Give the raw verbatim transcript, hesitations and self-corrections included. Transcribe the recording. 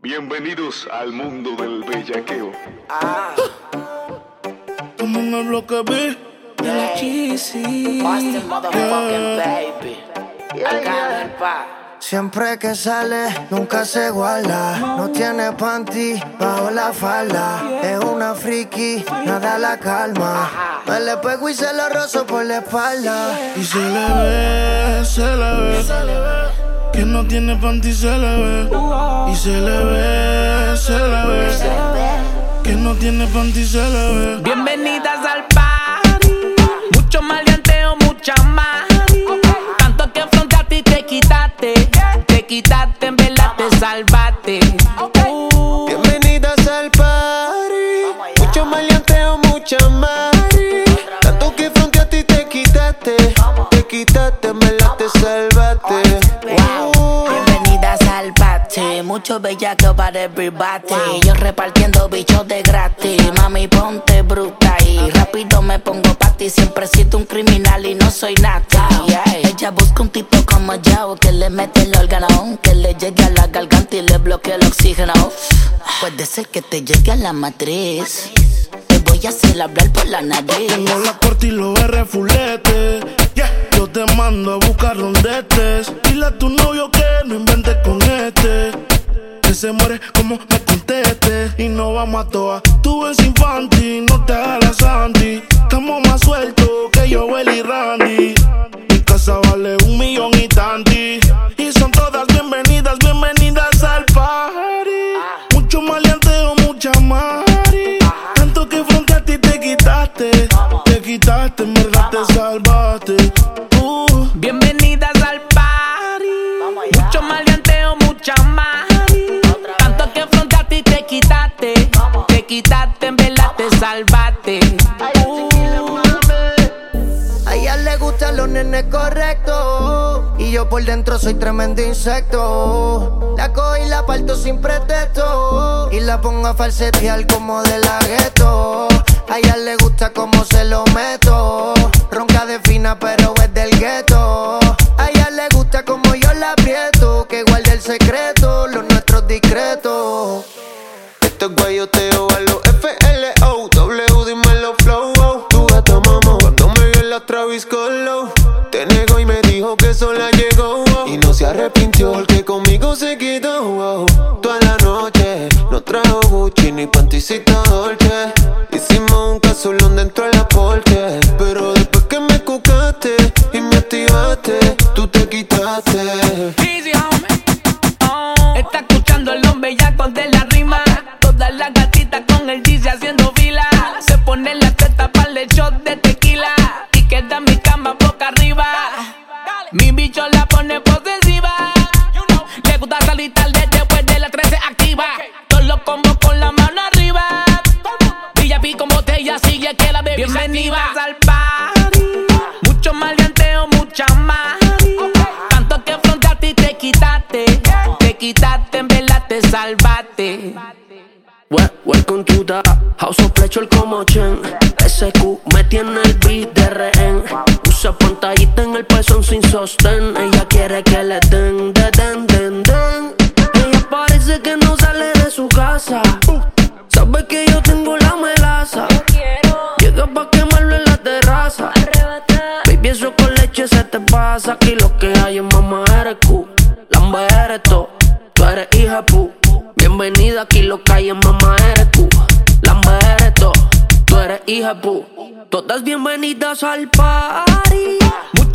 Bienvenidos al mundo del bellaqueo. Ah. Como en el bloque B de la Cheesy. Boston motherfucking baby. Acá en el pa. Siempre que sale, nunca se iguala. No tiene panty bajo la falda. Es una friki, nada la calma. Me le pego y se lo rozo por la espalda. Y se le ve, se le ve que no tiene panty, se le ve. Y se le ve, se le ve que no tiene panty, se le ve. Bienvenidas al party. Mucho maleanteo, mucha más. Tanto que afrontaste y te quitaste. Te quitaste, en verdad te salvaste. Uh. Bienvenidas al party. Mucho maleanteo, mucha más. Tanto que fronteaste y te quitaste. Te quitaste, en verdad te salvaste. Wow. Bienvenidas al party. Mucho bellaqueo para everybody. Yo repartiendo bichos de gratis. Mami, ponte bruta y rápido me pongo pa' ti. Siempre siento un criminal y no soy nada. Yeah. Ella busca un tipo como yo que le mete el órgano, que le llegue a la garganta y le bloquee el oxígeno. Puede ser que te llegue a la matriz. Te voy a hacer hablar por la nariz. Tengo la corte y los R fulete. Yeah. Yo te mando a buscar donde estés. Dile a tu novio que no inventes con este, que se muere como me conteste. Y no vamos a toa. Tú eres infantil, no te hagas la santi. Estamos más sueltos que yo, Will y Randy. Mi casa vale un millón y tanti. Y son todas bienvenidas, bienvenidas al party. Mucho maleanteo, mucha mari. Tanto que fronteaste y te quitaste. Te quitaste, en verdad te salvaste. Uh. Bienvenidas al party. Mucho maleanteo, mucha más. Tanto que afrontaste y te quitaste. Te quitaste, en verdad te salvaste. Uh. A ella le gustan los nenes correctos. Y yo por dentro soy tremendo insecto. La cojo y la parto sin pretexto. Y la pongo a falsetear como de la gueto. A ella le gusta como se lo meto. Ronca de fina pero es del gueto. A ella le gusta como yo la aprieto. Que guarde el secreto, los nuestros discretos. Esto es guayoteo a los F L O. W, dímelo flow. Oh. Tu gata mamá cuando me vio en la Travis Scott Low. Te negó y me dijo que sola llegó. Oh. Y no se arrepintió porque conmigo se quedó. Oh. Toda la noche no trajo Gucci ni panticita Dolce. Hicimos un casulón dentro de la porche. Pero después que me cucaste y me activaste, tú te quitaste. Easy, homie. Oh. Está escuchando el hombre bellaco de la rima. Todas las gatitas con el G C haciendo fila. Se pone la teta para el shot de tequila. Y queda mi cama boca arriba. Mi bicho la pone posesiva. Le gusta salir tarde después de las trece activa. Todos los combos con la mano arriba. Villa Pi con botella sigue que la bebé. Bienvenidas al party. Mucho maleanteo, mucha más. Tanto que afrontaste y te quitaste. Te quitaste, en verdad te salvaste. Well, welcome to the House of Pleasure como Chen. S Q me tiene el beat de rehén. Usa pantallita en el pezón sin sostén. Ella quiere que le den, de den, den, den. Ella parece que no sale de su casa. Sabe que yo tengo la melaza. Llega pa' quemarlo en la terraza. Baby, eso con leche se te pasa. Aquí lo que hay es mamá eres Q. Lamba eres to, tú eres hija pu. Bienvenida, aquí lo que hay es mamá eres tú. Lamba eres to, tú eres hija pu. Todas bienvenidas al party. Mucho